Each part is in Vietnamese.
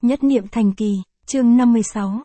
Nhất niệm thành kỳ, chương 56,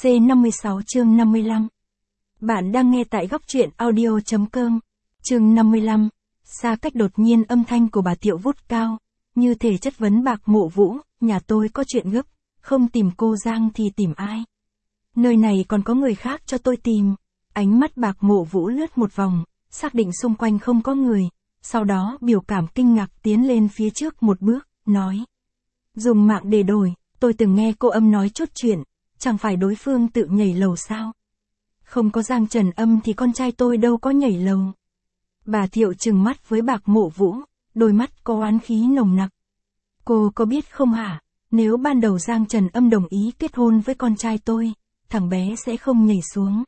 C56 chương 55. Bạn đang nghe tại góc truyện audio.com. Chương 55. Xa cách đột nhiên âm thanh của bà Thiệu vút cao, như thể chất vấn Bạc Mộ Vũ, nhà tôi có chuyện gấp, không tìm cô Giang thì tìm ai? Nơi này còn có người khác cho tôi tìm. Ánh mắt Bạc Mộ Vũ lướt một vòng, xác định xung quanh không có người, sau đó biểu cảm kinh ngạc tiến lên phía trước một bước, nói. Dùng mạng để đổi, tôi từng nghe cô Âm nói chút chuyện, chẳng phải đối phương tự nhảy lầu sao? Không có Giang Trần Âm thì con trai tôi đâu có nhảy lầu. Bà Thiệu trừng mắt với Bạc Mộ Vũ, đôi mắt có oán khí nồng nặc. Cô có biết không hả, nếu ban đầu Giang Trần Âm đồng ý kết hôn với con trai tôi, thằng bé sẽ không nhảy xuống.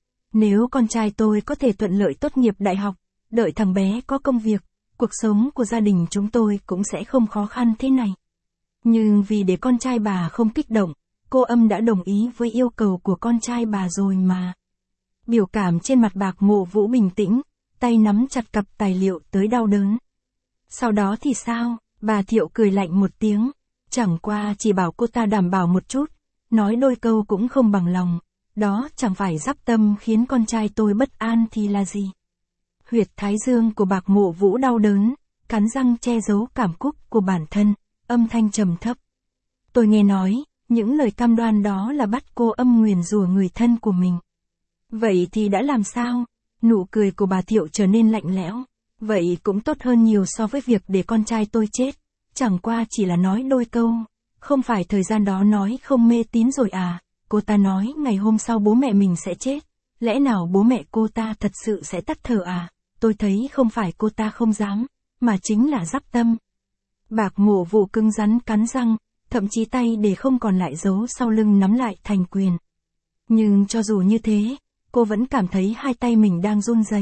Nếu con trai tôi có thể thuận lợi tốt nghiệp đại học, đợi thằng bé có công việc, cuộc sống của gia đình chúng tôi cũng sẽ không khó khăn thế này. Nhưng vì để con trai bà không kích động, cô Âm đã đồng ý với yêu cầu của con trai bà rồi mà. Biểu cảm trên mặt Bạc Mộ Vũ bình tĩnh, tay nắm chặt cặp tài liệu tới đau đớn. Sau đó thì sao? Bà Thiệu cười lạnh một tiếng, chẳng qua chỉ bảo cô ta đảm bảo một chút, nói đôi câu cũng không bằng lòng, đó chẳng phải giáp tâm khiến con trai tôi bất an thì là gì. Huyệt thái dương của Bạc Mộ Vũ đau đớn, cắn răng che giấu cảm cúc của bản thân, âm thanh trầm thấp. Tôi nghe nói, những lời cam đoan đó là bắt cô Âm nguyền rủa người thân của mình. Vậy thì đã làm sao? Nụ cười của bà Thiệu trở nên lạnh lẽo. Vậy cũng tốt hơn nhiều so với việc để con trai tôi chết. Chẳng qua chỉ là nói đôi câu. Không phải thời gian đó nói không mê tín rồi à? Cô ta nói ngày hôm sau bố mẹ mình sẽ chết. Lẽ nào bố mẹ cô ta thật sự sẽ tắt thở à? Tôi thấy không phải cô ta không dám, mà chính là giáp tâm. Bạc Mộ Vũ cứng rắn cắn răng, thậm chí tay để không còn lại dấu sau lưng nắm lại thành quyền. Nhưng cho dù như thế, cô vẫn cảm thấy hai tay mình đang run rẩy.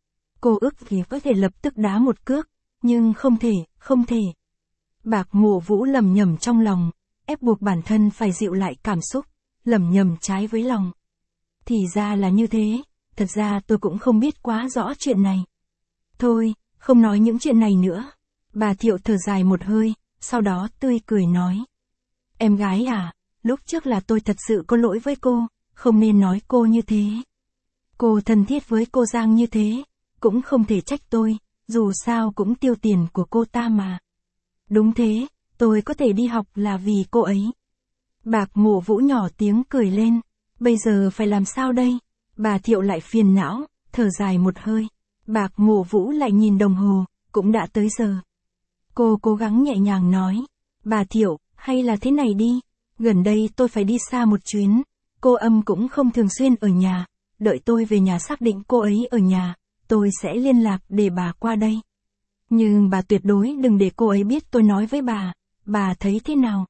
Cô ước thì có thể lập tức đá một cước, nhưng không thể. Bạc Mộ Vũ lẩm nhẩm trong lòng, ép buộc bản thân phải dịu lại cảm xúc, lẩm nhẩm trái với lòng. Thì ra là như thế, thật ra tôi cũng không biết quá rõ chuyện này. Thôi, không nói những chuyện này nữa. Bà Thiệu thở dài một hơi, sau đó tươi cười nói. Em gái à, lúc trước là tôi thật sự có lỗi với cô, không nên nói cô như thế. Cô thân thiết với cô Giang như thế, cũng không thể trách tôi, dù sao cũng tiêu tiền của cô ta mà. Đúng thế, tôi có thể đi học là vì cô ấy. Bạc Mộ Vũ nhỏ tiếng cười lên, bây giờ phải làm sao đây? Bà Thiệu lại phiền não, thở dài một hơi. Bạc Mộ Vũ lại nhìn đồng hồ, cũng đã tới giờ. Cô cố gắng nhẹ nhàng nói, bà Thiệu, hay là thế này đi, gần đây tôi phải đi xa một chuyến, cô Âm cũng không thường xuyên ở nhà, đợi tôi về nhà xác định cô ấy ở nhà, tôi sẽ liên lạc để bà qua đây. Nhưng bà tuyệt đối đừng để cô ấy biết tôi nói với bà thấy thế nào?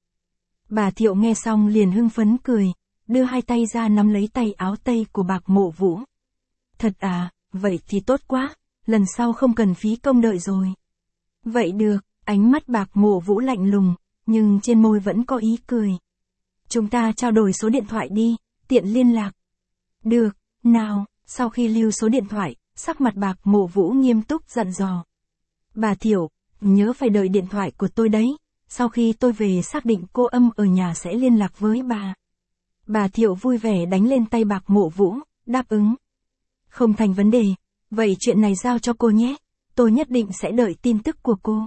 Bà Thiệu nghe xong liền hưng phấn cười, đưa hai tay ra nắm lấy tay áo tây của Bạc Mộ Vũ. Thật à, vậy thì tốt quá, lần sau không cần phí công đợi rồi. Vậy được, ánh mắt Bạc Mộ Vũ lạnh lùng, nhưng trên môi vẫn có ý cười. Chúng ta trao đổi số điện thoại đi, tiện liên lạc. Được, nào, sau khi lưu số điện thoại, sắc mặt Bạc Mộ Vũ nghiêm túc dặn dò. Bà Thiệu, nhớ phải đợi điện thoại của tôi đấy, sau khi tôi về xác định cô Âm ở nhà sẽ liên lạc với bà. Bà Thiệu vui vẻ đánh lên tay Bạc Mộ Vũ, đáp ứng. Không thành vấn đề, vậy chuyện này giao cho cô nhé, tôi nhất định sẽ đợi tin tức của cô.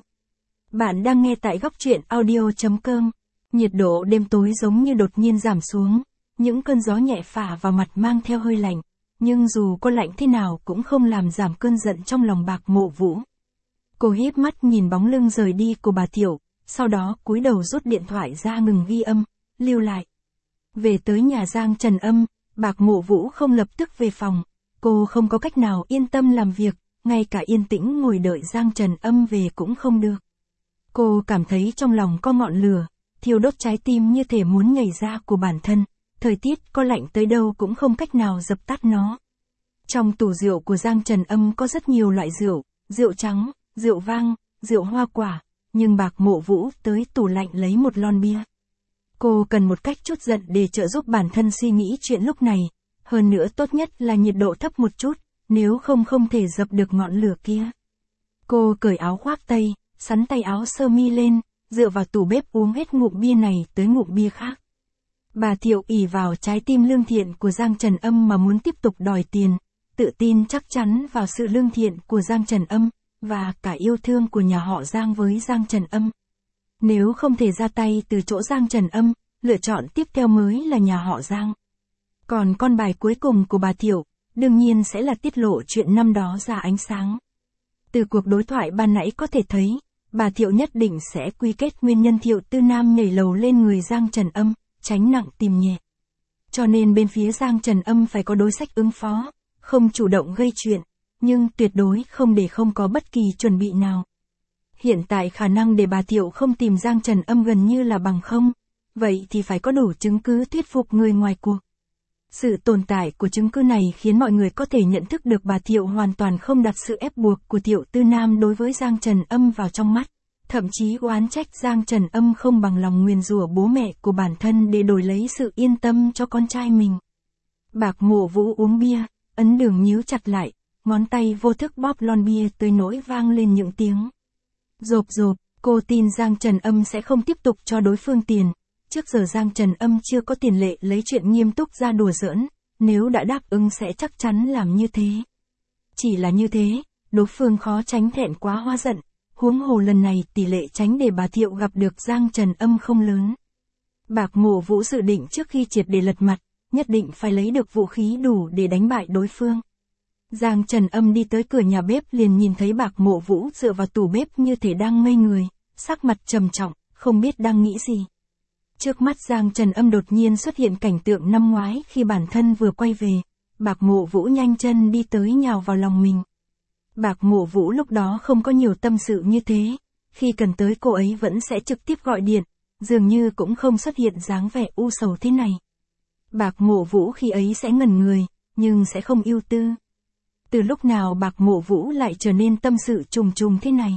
Bạn đang nghe tại góc truyện audio.com. Nhiệt độ đêm tối giống như đột nhiên giảm xuống, những cơn gió nhẹ phả vào mặt mang theo hơi lạnh, nhưng dù có lạnh thế nào cũng không làm giảm cơn giận trong lòng Bạc Mộ Vũ. Cô híp mắt nhìn bóng lưng rời đi của bà Thiệu, sau đó cúi đầu rút điện thoại ra ngừng ghi âm, lưu lại. Về tới nhà Giang Trần Âm, Bạc Mộ Vũ không lập tức về phòng, cô không có cách nào yên tâm làm việc, ngay cả yên tĩnh ngồi đợi Giang Trần Âm về cũng không được. Cô cảm thấy trong lòng có ngọn lửa, thiêu đốt trái tim như thể muốn nhảy ra của bản thân, thời tiết có lạnh tới đâu cũng không cách nào dập tắt nó. Trong tủ rượu của Giang Trần Âm có rất nhiều loại rượu, rượu trắng, rượu vang, rượu hoa quả, nhưng Bạc Mộ Vũ tới tủ lạnh lấy một lon bia. Cô cần một cách trút giận để trợ giúp bản thân suy nghĩ chuyện lúc này, hơn nữa tốt nhất là nhiệt độ thấp một chút, nếu không thể dập được ngọn lửa kia. Cô cởi áo khoác tây, sắn tay áo sơ mi lên, dựa vào tủ bếp uống hết ngụm bia này tới ngụm bia khác. Bà Thiệu ỷ vào trái tim lương thiện của Giang Trần Âm mà muốn tiếp tục đòi tiền, tự tin chắc chắn vào sự lương thiện của Giang Trần Âm, và cả yêu thương của nhà họ Giang với Giang Trần Âm. Nếu không thể ra tay từ chỗ Giang Trần Âm, lựa chọn tiếp theo mới là nhà họ Giang. Còn con bài cuối cùng của bà Thiệu, đương nhiên sẽ là tiết lộ chuyện năm đó ra ánh sáng. Từ cuộc đối thoại ban nãy có thể thấy, bà Thiệu nhất định sẽ quy kết nguyên nhân Thiệu Tư Nam nhảy lầu lên người Giang Trần Âm, tránh nặng tìm nhẹ. Cho nên bên phía Giang Trần Âm phải có đối sách ứng phó, không chủ động gây chuyện, nhưng tuyệt đối không để không có bất kỳ chuẩn bị nào. Hiện tại khả năng để bà Thiệu không tìm Giang Trần Âm gần như là bằng không, vậy thì phải có đủ chứng cứ thuyết phục người ngoài cuộc. Sự tồn tại của chứng cứ này khiến mọi người có thể nhận thức được bà Thiệu hoàn toàn không đặt sự ép buộc của Thiệu Tư Nam đối với Giang Trần Âm vào trong mắt, thậm chí oán trách Giang Trần Âm không bằng lòng nguyền rủa bố mẹ của bản thân để đổi lấy sự yên tâm cho con trai mình. Bạc Mộ Vũ uống bia, ấn đường nhíu chặt lại, ngón tay vô thức bóp lon bia tới nỗi vang lên những tiếng rộp rộp. Cô tin Giang Trần Âm sẽ không tiếp tục cho đối phương tiền. Trước giờ Giang Trần Âm chưa có tiền lệ lấy chuyện nghiêm túc ra đùa giỡn, nếu đã đáp ứng sẽ chắc chắn làm như thế. Chỉ là như thế, đối phương khó tránh thẹn quá hóa giận, huống hồ lần này tỷ lệ tránh để bà Thiệu gặp được Giang Trần Âm không lớn. Bạc Mộ Vũ dự định trước khi triệt để lật mặt, nhất định phải lấy được vũ khí đủ để đánh bại đối phương. Giang Trần Âm đi tới cửa nhà bếp liền nhìn thấy Bạc Mộ Vũ dựa vào tủ bếp như thể đang ngây người, sắc mặt trầm trọng, không biết đang nghĩ gì. Trước mắt Giang Trần Âm đột nhiên xuất hiện cảnh tượng năm ngoái khi bản thân vừa quay về, Bạc Mộ Vũ nhanh chân đi tới nhào vào lòng mình. Bạc Mộ Vũ lúc đó không có nhiều tâm sự như thế, khi cần tới cô ấy vẫn sẽ trực tiếp gọi điện, dường như cũng không xuất hiện dáng vẻ u sầu thế này. Bạc Mộ Vũ khi ấy sẽ ngẩn người, nhưng sẽ không ưu tư. Từ lúc nào Bạc Mộ Vũ lại trở nên tâm sự trùng trùng thế này?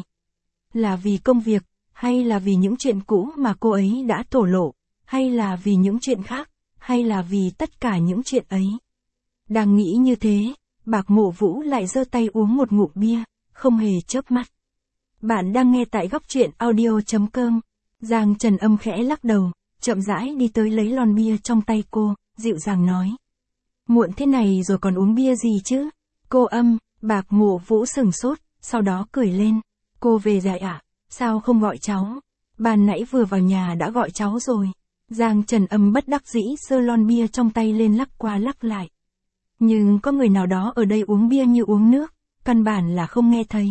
Là vì công việc, hay là vì những chuyện cũ mà cô ấy đã thổ lộ, hay là vì những chuyện khác, hay là vì tất cả những chuyện ấy? Đang nghĩ như thế, Bạc Mộ Vũ lại giơ tay uống một ngụm bia, không hề chớp mắt. Bạn đang nghe tại góc truyện audio.com. Giang Trần Âm khẽ lắc đầu, chậm rãi đi tới lấy lon bia trong tay cô, dịu dàng nói. Muộn thế này rồi còn uống bia gì chứ? Cô Âm, Bạc Mộ Vũ sửng sốt, sau đó cười lên. Cô về rồi ạ? Sao không gọi cháu? Ban nãy vừa vào nhà đã gọi cháu rồi. Giang Trần Âm bất đắc dĩ giơ lon bia trong tay lên lắc qua lắc lại. Nhưng có người nào đó ở đây uống bia như uống nước, căn bản là không nghe thấy.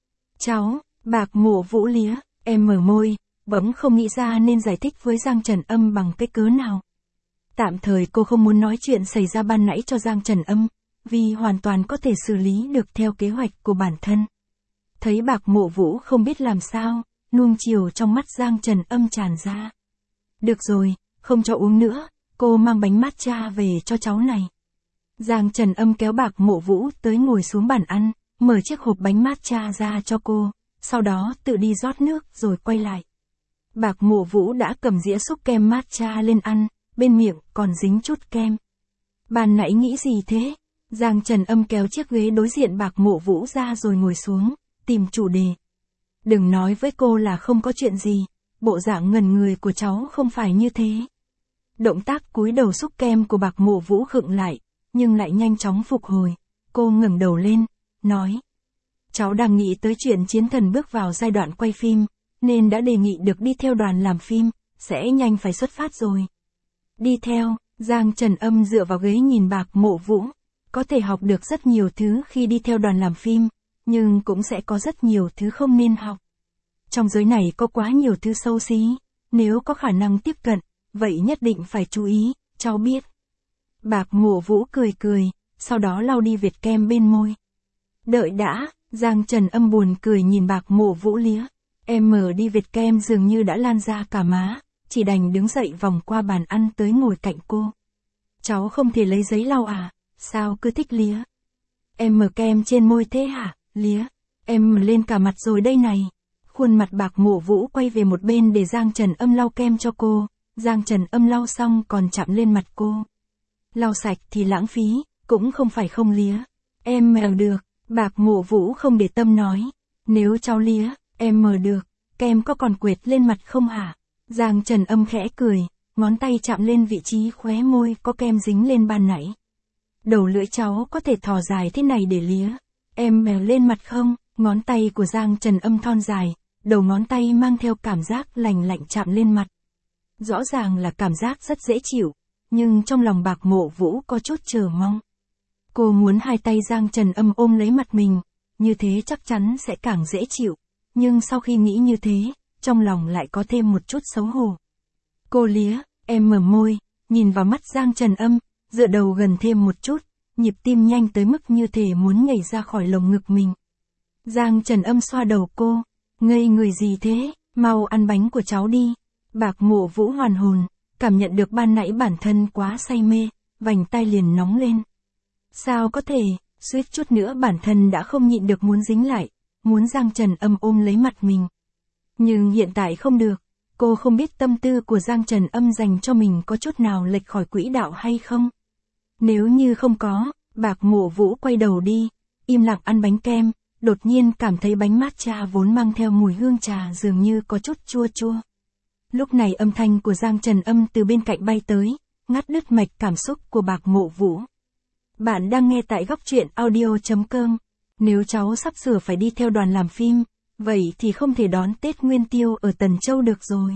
Cháu, Bạc Mộ Vũ lía, em mở môi, bỗng không nghĩ ra nên giải thích với Giang Trần Âm bằng cái cớ nào. Tạm thời cô không muốn nói chuyện xảy ra ban nãy cho Giang Trần Âm, vì hoàn toàn có thể xử lý được theo kế hoạch của bản thân. Thấy Bạc Mộ Vũ không biết làm sao, nuông chiều trong mắt Giang Trần Âm tràn ra. Được rồi, không cho uống nữa, cô mang bánh matcha về cho cháu này. Giang Trần Âm kéo Bạc Mộ Vũ tới ngồi xuống bàn ăn, mở chiếc hộp bánh matcha ra cho cô, sau đó tự đi rót nước rồi quay lại. Bạc Mộ Vũ đã cầm dĩa xúc kem matcha lên ăn, bên miệng còn dính chút kem. Ban nãy nghĩ gì thế? Giang Trần Âm kéo chiếc ghế đối diện Bạc Mộ Vũ ra rồi ngồi xuống, tìm chủ đề. Đừng nói với cô là không có chuyện gì, bộ dạng ngần người của cháu không phải như thế. Động tác cúi đầu xúc kem của Bạc Mộ Vũ khựng lại, nhưng lại nhanh chóng phục hồi. Cô ngẩng đầu lên, nói. Cháu đang nghĩ tới chuyện Chiến Thần bước vào giai đoạn quay phim, nên đã đề nghị được đi theo đoàn làm phim, sẽ nhanh phải xuất phát rồi. Đi theo, Giang Trần Âm dựa vào ghế nhìn Bạc Mộ Vũ. Có thể học được rất nhiều thứ khi đi theo đoàn làm phim, nhưng cũng sẽ có rất nhiều thứ không nên học. Trong giới này có quá nhiều thứ xấu xí, nếu có khả năng tiếp cận, vậy nhất định phải chú ý, cháu biết. Bạc Mộ Vũ cười cười, sau đó lau đi vệt kem bên môi. Đợi đã, Giang Trần Âm buồn cười nhìn Bạc Mộ Vũ lía. Em mở đi vệt kem dường như đã lan ra cả má, chỉ đành đứng dậy vòng qua bàn ăn tới ngồi cạnh cô. Cháu không thể lấy giấy lau à? Sao cứ thích lía? Em mở kem trên môi thế hả? Lía, em mở lên cả mặt rồi đây này. Khuôn mặt Bạc Mộ Vũ quay về một bên để Giang Trần Âm lau kem cho cô. Giang Trần Âm lau xong còn chạm lên mặt cô. Lau sạch thì lãng phí, cũng không phải không lía. Em mở được, Bạc Mộ Vũ không để tâm nói. Nếu cháu lía, em mở được. kem có còn quệt lên mặt không hả? Giang Trần Âm khẽ cười, ngón tay chạm lên vị trí khóe môi có kem dính lên ban nãy. Đầu lưỡi cháu có thể thò dài thế này để lía. Em mèo lên mặt không? Ngón tay của Giang Trần Âm thon dài, đầu ngón tay mang theo cảm giác lành lạnh chạm lên mặt. Rõ ràng là cảm giác rất dễ chịu, nhưng trong lòng Bạc Mộ Vũ có chút chờ mong. Cô muốn hai tay Giang Trần Âm ôm lấy mặt mình, như thế chắc chắn sẽ càng dễ chịu, nhưng sau khi nghĩ như thế, trong lòng lại có thêm một chút xấu hổ. Cô lía, em mở môi, nhìn vào mắt Giang Trần Âm, dựa đầu gần thêm một chút, nhịp tim nhanh tới mức như thể muốn nhảy ra khỏi lồng ngực mình. Giang Trần Âm xoa đầu cô, ngây người gì thế, mau ăn bánh của cháu đi. Bạc Mộ Vũ hoàn hồn, cảm nhận được ban nãy bản thân quá say mê, vành tay liền nóng lên. Sao có thể, suýt chút nữa bản thân đã không nhịn được muốn dính lại, muốn Giang Trần Âm ôm lấy mặt mình. Nhưng hiện tại không được, cô không biết tâm tư của Giang Trần Âm dành cho mình có chút nào lệch khỏi quỹ đạo hay không. Nếu như không có, Bạc Mộ Vũ quay đầu đi, im lặng ăn bánh kem, đột nhiên cảm thấy bánh matcha vốn mang theo mùi hương trà dường như có chút chua chua. Lúc này âm thanh của Giang Trần Âm từ bên cạnh bay tới, ngắt đứt mạch cảm xúc của Bạc Mộ Vũ. Bạn đang nghe tại góc truyện audio.com. Nếu cháu sắp sửa phải đi theo đoàn làm phim, vậy thì không thể đón Tết Nguyên Tiêu ở Tần Châu được rồi.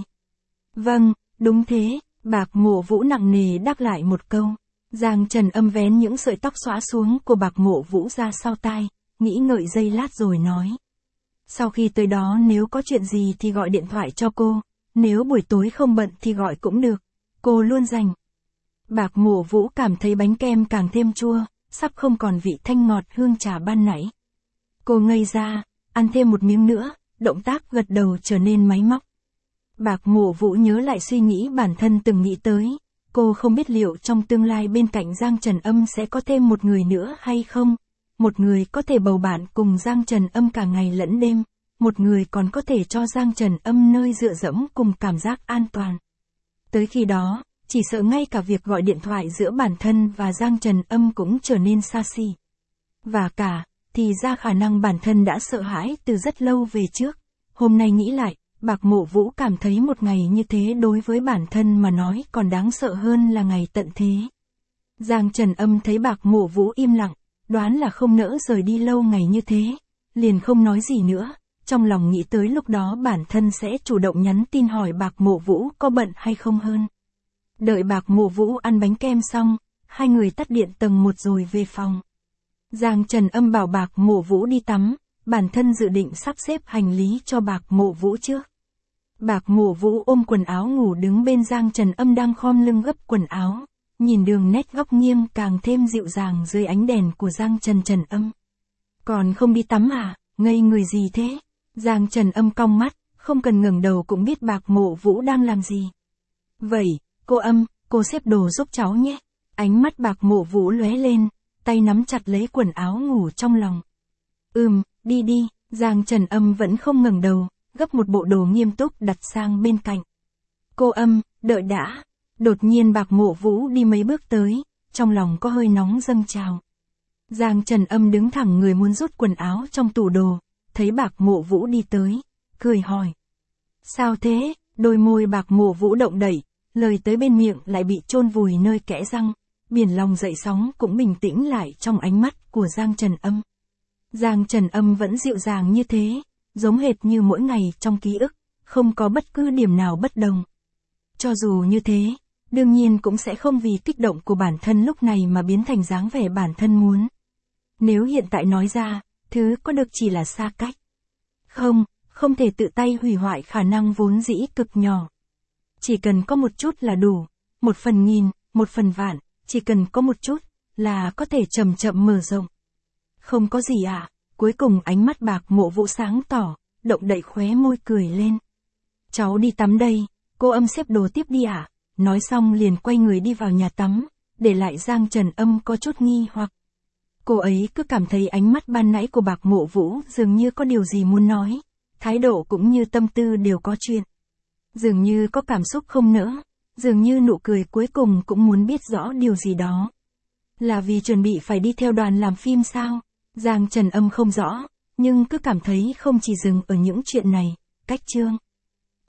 Vâng, đúng thế, Bạc Mộ Vũ nặng nề đáp lại một câu. Giang Trần Âm vén những sợi tóc xõa xuống của Bạc Mộ Vũ ra sau tai, nghĩ ngợi giây lát rồi nói. Sau khi tới đó nếu có chuyện gì thì gọi điện thoại cho cô, nếu buổi tối không bận thì gọi cũng được, cô luôn rảnh. Bạc Mộ Vũ cảm thấy bánh kem càng thêm chua, sắp không còn vị thanh ngọt hương trà ban nãy. Cô ngây ra, ăn thêm một miếng nữa, động tác gật đầu trở nên máy móc. Bạc Mộ Vũ nhớ lại suy nghĩ bản thân từng nghĩ tới, cô không biết liệu trong tương lai bên cạnh Giang Trần Âm sẽ có thêm một người nữa hay không, một người có thể bầu bạn cùng Giang Trần Âm cả ngày lẫn đêm, một người còn có thể cho Giang Trần Âm nơi dựa dẫm cùng cảm giác an toàn. Tới khi đó, chỉ sợ ngay cả việc gọi điện thoại giữa bản thân và Giang Trần Âm cũng trở nên xa xỉ. Và cả, thì ra khả năng bản thân đã sợ hãi từ rất lâu về trước. Hôm nay nghĩ lại, Bạc Mộ Vũ cảm thấy một ngày như thế đối với bản thân mà nói còn đáng sợ hơn là ngày tận thế. Giang Trần Âm thấy Bạc Mộ Vũ im lặng, đoán là không nỡ rời đi lâu ngày như thế, liền không nói gì nữa, trong lòng nghĩ tới lúc đó bản thân sẽ chủ động nhắn tin hỏi Bạc Mộ Vũ có bận hay không hơn. Đợi Bạc Mộ Vũ ăn bánh kem xong, hai người tắt điện tầng 1 rồi về phòng. Giang Trần Âm bảo Bạc Mộ Vũ đi tắm, bản thân dự định sắp xếp hành lý cho Bạc Mộ Vũ trước. Bạc Mộ Vũ ôm quần áo ngủ đứng bên Giang Trần Âm đang khom lưng gấp quần áo, nhìn đường nét góc nghiêng càng thêm dịu dàng dưới ánh đèn của Giang Trần Âm. Còn không đi tắm à, ngây người gì thế? Giang Trần Âm cong mắt, không cần ngẩng đầu cũng biết Bạc Mộ Vũ đang làm gì. Vậy, cô Âm, cô xếp đồ giúp cháu nhé. Ánh mắt Bạc Mộ Vũ lóe lên, tay nắm chặt lấy quần áo ngủ trong lòng. Đi đi, Giang Trần Âm vẫn không ngẩng đầu, gấp một bộ đồ nghiêm túc đặt sang bên cạnh. Cô Âm, đợi đã. Đột nhiên Bạc Mộ Vũ đi mấy bước tới, trong lòng có hơi nóng dâng trào. Giang Trần Âm đứng thẳng người muốn rút quần áo trong tủ đồ, thấy Bạc Mộ Vũ đi tới, cười hỏi. Sao thế? Đôi môi Bạc Mộ Vũ động đẩy, lời tới bên miệng lại bị chôn vùi nơi kẽ răng, biển lòng dậy sóng cũng bình tĩnh lại trong ánh mắt của Giang Trần Âm. Giang Trần Âm vẫn dịu dàng như thế, giống hệt như mỗi ngày trong ký ức, không có bất cứ điểm nào bất đồng. Cho dù như thế, đương nhiên cũng sẽ không vì kích động của bản thân lúc này mà biến thành dáng vẻ bản thân muốn. Nếu hiện tại nói ra, thứ có được chỉ là xa cách. Không thể tự tay hủy hoại khả năng vốn dĩ cực nhỏ. Chỉ cần có một chút là đủ, 1/1000, 1/100000, chỉ cần có một chút, là có thể chậm chậm mở rộng. Không có gì à, cuối cùng ánh mắt Bạc Mộ Vũ sáng tỏ, động đậy khóe môi cười lên. Cháu đi tắm đây, cô Âm xếp đồ tiếp đi à, nói xong liền quay người đi vào nhà tắm, để lại Giang Trần Âm có chút nghi hoặc. Cô ấy cứ cảm thấy ánh mắt ban nãy của Bạc Mộ Vũ dường như có điều gì muốn nói, thái độ cũng như tâm tư đều có chuyện. Dường như có cảm xúc không nỡ, dường như nụ cười cuối cùng cũng muốn biết rõ điều gì đó. Là vì chuẩn bị phải đi theo đoàn làm phim sao? Giang Trần Âm không rõ, nhưng cứ cảm thấy không chỉ dừng ở những chuyện này, Cách chương